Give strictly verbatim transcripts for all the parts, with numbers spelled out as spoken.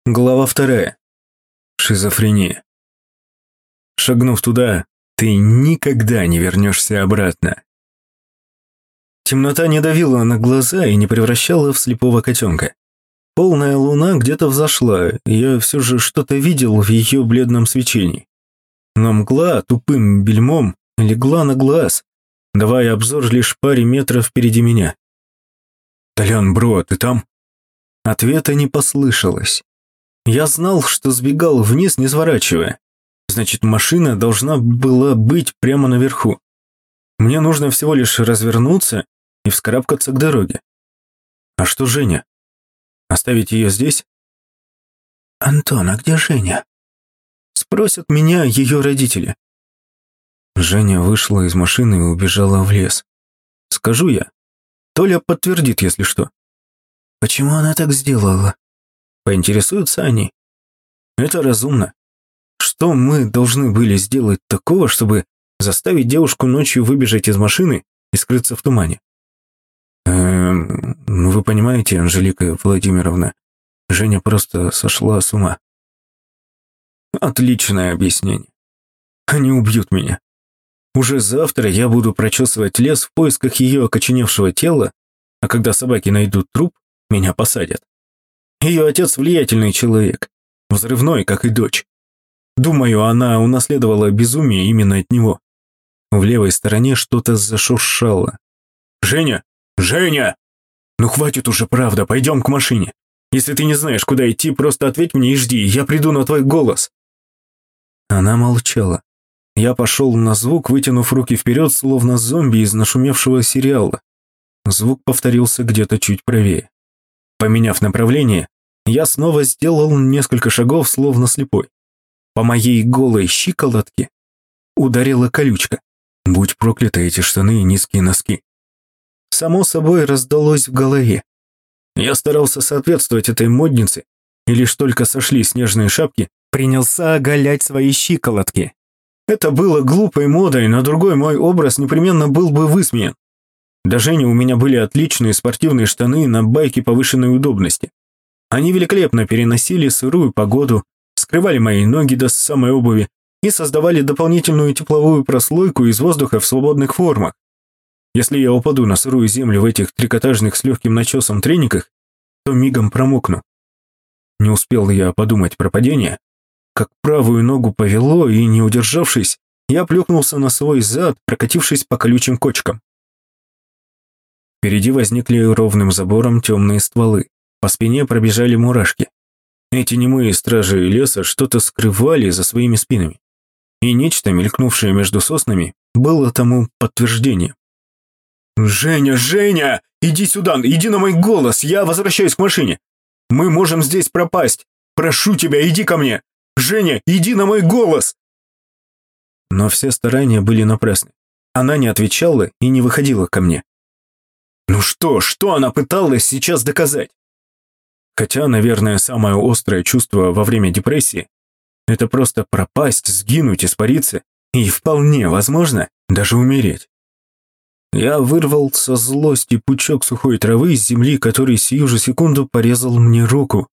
Глава вторая. Шизофрения. Шагнув туда, ты никогда не вернешься обратно. Темнота не давила на глаза и не превращала в слепого котенка. Полная луна где-то взошла, и я все же что-то видел в ее бледном свечении. Но мгла тупым бельмом легла на глаз, давая обзор лишь паре метров впереди меня. «Толян, бро, ты там?» Ответа не послышалось. Я знал, что сбегал вниз, не сворачивая. Значит, машина должна была быть прямо наверху. Мне нужно всего лишь развернуться и вскарабкаться к дороге. А что Женя? Оставить ее здесь? «Антон, а где Женя?» Спросят меня ее родители. Женя вышла из машины и убежала в лес. Скажу я. Толя подтвердит, если что. Почему она так сделала? Поинтересуются они. Это разумно. Что мы должны были сделать такого, чтобы заставить девушку ночью выбежать из машины и скрыться в тумане? Эм, ну вы понимаете, Анжелика Владимировна, Женя просто сошла с ума. Отличное объяснение. Они убьют меня. Уже завтра я буду прочесывать лес в поисках ее окоченевшего тела, а когда собаки найдут труп, меня посадят. Ее отец влиятельный человек, взрывной, как и дочь. Думаю, она унаследовала безумие именно от него. В левой стороне что-то зашуршало. «Женя! Женя! Ну хватит уже, правда, пойдем к машине. Если ты не знаешь, куда идти, просто ответь мне и жди, я приду на твой голос». Она молчала. Я пошел на звук, вытянув руки вперед, словно зомби из нашумевшего сериала. Звук повторился где-то чуть правее. Поменяв направление, я снова сделал несколько шагов, словно слепой. По моей голой щиколотке ударила колючка. Будь прокляты эти штаны и низкие носки. Само собой раздалось в голове. Я старался соответствовать этой моднице, и лишь только сошли снежные шапки, принялся оголять свои щиколотки. Это было глупой модой, но другой мой образ непременно был бы высмеян. До Жени у меня были отличные спортивные штаны на байке повышенной удобности. Они великолепно переносили сырую погоду, скрывали мои ноги до самой обуви и создавали дополнительную тепловую прослойку из воздуха в свободных формах. Если я упаду на сырую землю в этих трикотажных с легким начесом трениках, то мигом промокну. Не успел я подумать про падение, как правую ногу повело, и, не удержавшись, я плюхнулся на свой зад, прокатившись по колючим кочкам. Впереди возникли ровным забором темные стволы. По спине пробежали мурашки. Эти немые стражи леса что-то скрывали за своими спинами. И нечто, мелькнувшее между соснами, было тому подтверждением. «Женя, Женя! Иди сюда! Иди на мой голос! Я возвращаюсь к машине! Мы можем здесь пропасть! Прошу тебя, иди ко мне! Женя, иди на мой голос!» Но все старания были напрасны. Она не отвечала и не выходила ко мне. Ну что, что она пыталась сейчас доказать? Хотя, наверное, самое острое чувство во время депрессии – это просто пропасть, сгинуть, испариться и, вполне возможно, даже умереть. Я вырвал со злости пучок сухой травы из земли, который сию же секунду порезал мне руку.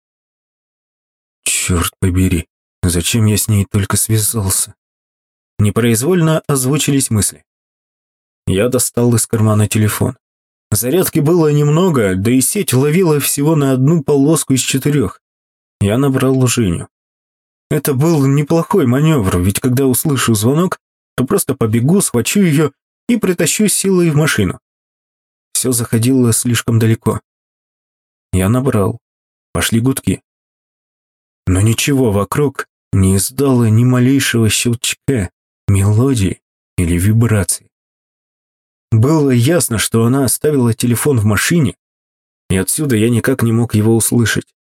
Черт побери, зачем я с ней только связался? Непроизвольно озвучились мысли. Я достал из кармана телефон. Зарядки было немного, да и сеть ловила всего на одну полоску из четырех. Я набрал Женю. Это был неплохой маневр, ведь когда услышу звонок, то просто побегу, схвачу ее и притащу силой в машину. Все заходило слишком далеко. Я набрал. Пошли гудки. Но ничего вокруг не издало ни малейшего щелчка, мелодии или вибрации. Было ясно, что она оставила телефон в машине, и отсюда я никак не мог его услышать.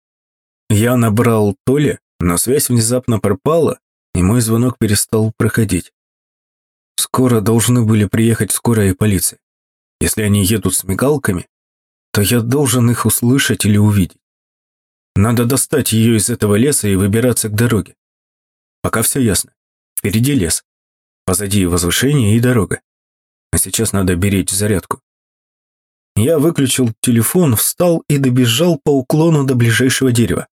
Я набрал Толя, но связь внезапно пропала, и мой звонок перестал проходить. Скоро должны были приехать скорая и полиция. Если они едут с мигалками, то я должен их услышать или увидеть. Надо достать ее из этого леса и выбираться к дороге. Пока все ясно. Впереди лес, позади возвышение и дорога. А сейчас надо беречь зарядку. Я выключил телефон, встал и добежал по уклону до ближайшего дерева.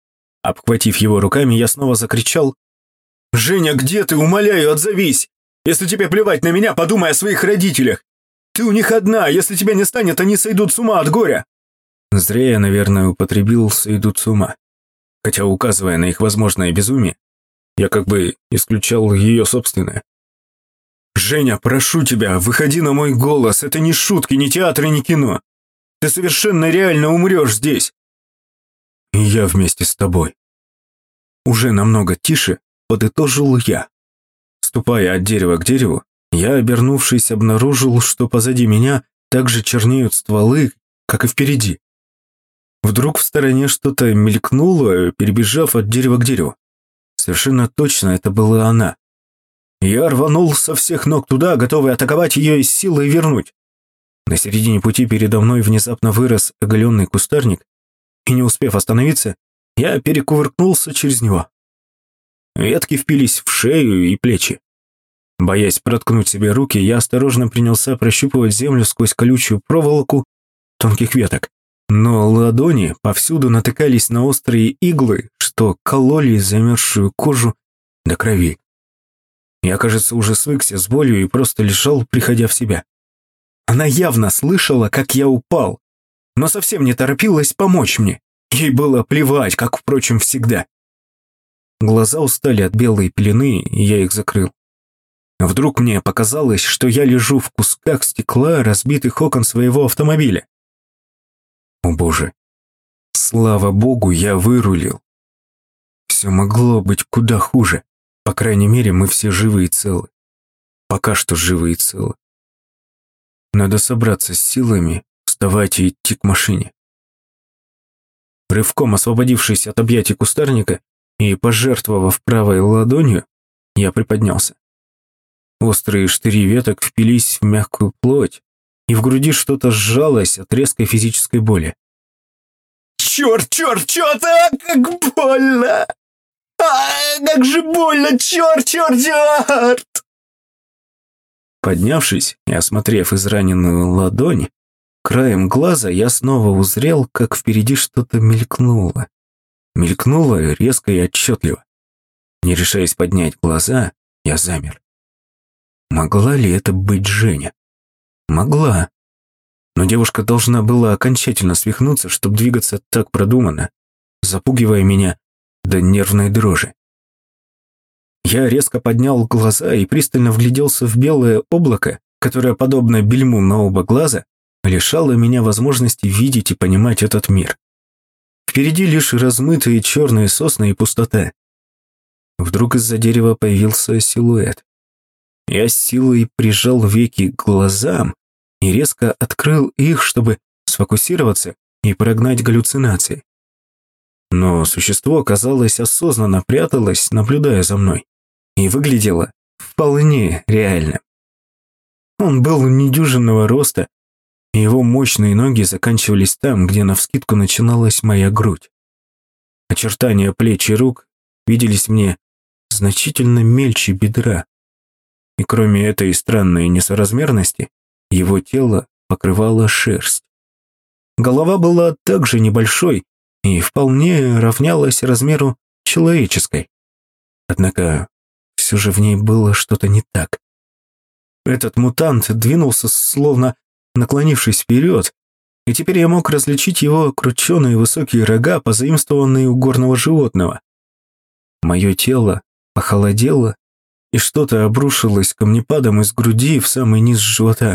Обхватив его руками, я снова закричал: «Женя, где ты? Умоляю, отзовись! Если тебе плевать на меня, подумай о своих родителях! Ты у них одна, если тебя не станет, они сойдут с ума от горя!» Зря я, наверное, употребил «сойдут с ума». Хотя, указывая на их возможное безумие, я как бы исключал ее собственное. «Женя, прошу тебя, выходи на мой голос, это не шутки, не театр и не кино. Ты совершенно реально умрешь здесь. И я вместе с тобой». Уже намного тише подытожил я. Ступая от дерева к дереву, я, обернувшись, обнаружил, что позади меня также чернеют стволы, как и впереди. Вдруг в стороне что-то мелькнуло, перебежав от дерева к дереву. Совершенно точно это была она. Я рванул со всех ног туда, готовый атаковать ее из силы и вернуть. На середине пути передо мной внезапно вырос оголенный кустарник, и, не успев остановиться, я перекувыркнулся через него. Ветки впились в шею и плечи. Боясь проткнуть себе руки, я осторожно принялся прощупывать землю сквозь колючую проволоку тонких веток. Но ладони повсюду натыкались на острые иглы, что кололи замерзшую кожу до крови. Я, кажется, уже свыкся с болью и просто лежал, приходя в себя. Она явно слышала, как я упал, но совсем не торопилась помочь мне. Ей было плевать, как, впрочем, всегда. Глаза устали от белой пелены, и я их закрыл. Вдруг мне показалось, что я лежу в кусках стекла разбитых окон своего автомобиля. О боже, слава богу, я вырулил. Все могло быть куда хуже. По крайней мере, мы все живы и целы. Пока что живы и целы. Надо собраться с силами, вставать и идти к машине. Рывком освободившись от объятий кустарника и пожертвовав правой ладонью, я приподнялся. Острые штыри веток впились в мягкую плоть, и в груди что-то сжалось от резкой физической боли. «Черт, черт, черт, а, как больно! А, как же больно, черт, черт, черт!» Поднявшись и осмотрев израненную ладонь, краем глаза я снова узрел, как впереди что-то мелькнуло. Мелькнуло резко и отчетливо. Не решаясь поднять глаза, я замер. Могла ли это быть Женя? Могла. Но девушка должна была окончательно свихнуться, чтобы двигаться так продуманно, запугивая меня до нервной дрожи. Я резко поднял глаза и пристально вгляделся в белое облако, которое, подобно бельму на оба глаза, лишало меня возможности видеть и понимать этот мир. Впереди лишь размытые черные сосны и пустота. Вдруг из-за дерева появился силуэт. Я с силой прижал веки к глазам и резко открыл их, чтобы сфокусироваться и прогнать галлюцинации. Но существо, казалось, осознанно пряталось, наблюдая за мной, и выглядело вполне реально. Он был недюжинного роста, и его мощные ноги заканчивались там, где навскидку начиналась моя грудь. Очертания плеч и рук виделись мне значительно мельче бедра. И кроме этой странной несоразмерности, его тело покрывала шерсть. Голова была также небольшой и вполне равнялась размеру человеческой. Однако все же в ней было что-то не так. Этот мутант двинулся, словно наклонившись вперед, и теперь я мог различить его крученые высокие рога, позаимствованные у горного животного. Мое тело похолодело, и что-то обрушилось камнепадом из груди в самый низ живота.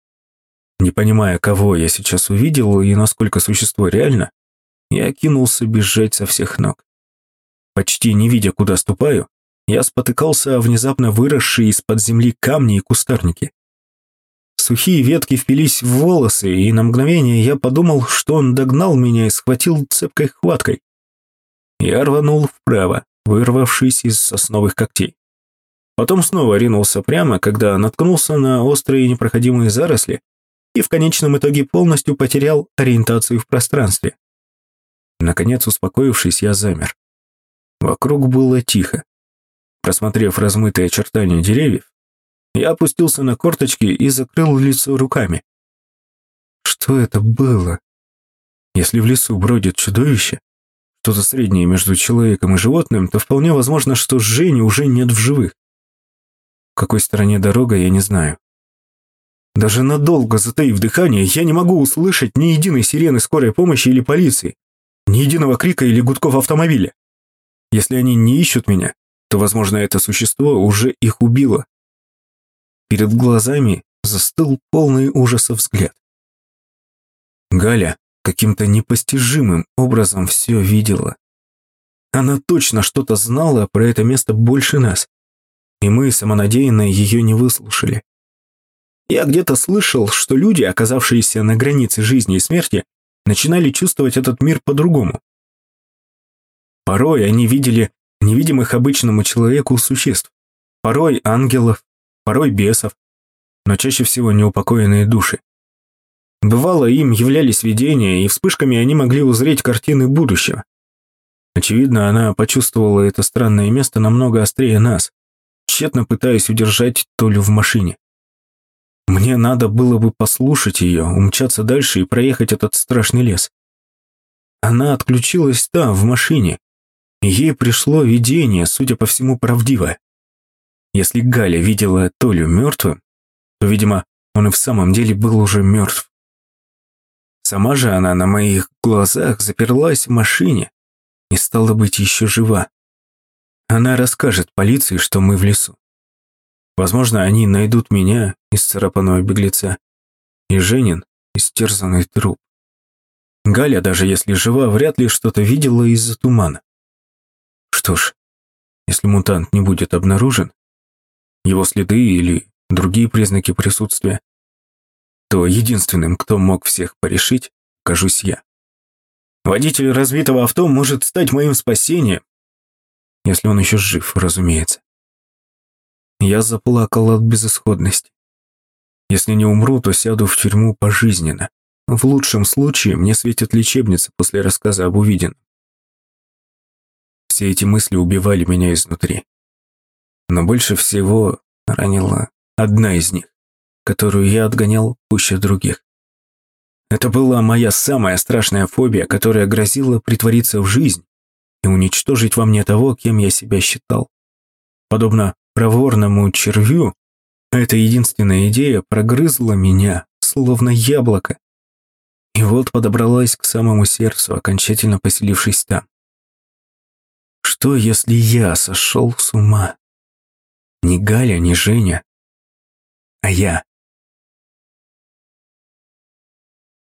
Не понимая, кого я сейчас увидел и насколько существо реально, я кинулся бежать со всех ног. Почти не видя, куда ступаю, я спотыкался о внезапно выросшие из-под земли камни и кустарники. Сухие ветки впились в волосы, и на мгновение я подумал, что он догнал меня и схватил цепкой хваткой. Я рванул вправо, вырвавшись из сосновых когтей. Потом снова ринулся прямо, когда наткнулся на острые непроходимые заросли и в конечном итоге полностью потерял ориентацию в пространстве. Наконец, успокоившись, я замер. Вокруг было тихо. Просмотрев размытые очертания деревьев, я опустился на корточки и закрыл лицо руками. Что это было? Если в лесу бродит чудовище, что-то среднее между человеком и животным, то вполне возможно, что Жени уже нет в живых. В какой стороне дорога, я не знаю. Даже надолго затаив дыхание, я не могу услышать ни единой сирены скорой помощи или полиции, ни единого крика или гудков автомобиля. Если они не ищут меня, то, возможно, это существо уже их убило. Перед глазами застыл полный ужаса взгляд. Галя каким-то непостижимым образом все видела. Она точно что-то знала про это место больше нас, и мы самонадеянно ее не выслушали. Я где-то слышал, что люди, оказавшиеся на границе жизни и смерти, начинали чувствовать этот мир по-другому. Порой они видели невидимых обычному человеку существ, порой ангелов, порой бесов, но чаще всего неупокоенные души. Бывало, им являлись видения, и вспышками они могли узреть картины будущего. Очевидно, она почувствовала это странное место намного острее нас, тщетно пытаясь удержать Толю в машине. Мне надо было бы послушать ее, умчаться дальше и проехать этот страшный лес. Она отключилась там, в машине, и ей пришло видение, судя по всему, правдивое. Если Галя видела Толю мертвым, то, видимо, он и в самом деле был уже мертв. Сама же она на моих глазах заперлась в машине и стала быть еще жива. Она расскажет полиции, что мы в лесу. Возможно, они найдут меня, исцарапанного беглеца, и Женин, истерзанный труп. Галя, даже если жива, вряд ли что-то видела из-за тумана. Что ж, если мутант не будет обнаружен, его следы или другие признаки присутствия, то единственным, кто мог всех порешить, окажусь я. Водитель разбитого авто может стать моим спасением, если он еще жив, разумеется. Я заплакал от безысходности. Если не умру, то сяду в тюрьму пожизненно. В лучшем случае мне светит лечебница после рассказа об увиденном. Все эти мысли убивали меня изнутри. Но больше всего ранила одна из них, которую я отгонял пуще других. Это была моя самая страшная фобия, которая грозила притвориться в жизнь и уничтожить во мне того, кем я себя считал. Подобно проворному червю, эта единственная идея прогрызла меня, словно яблоко, и вот подобралась к самому сердцу, окончательно поселившись там. Что, если я сошел с ума? Не Галя, не Женя, а я.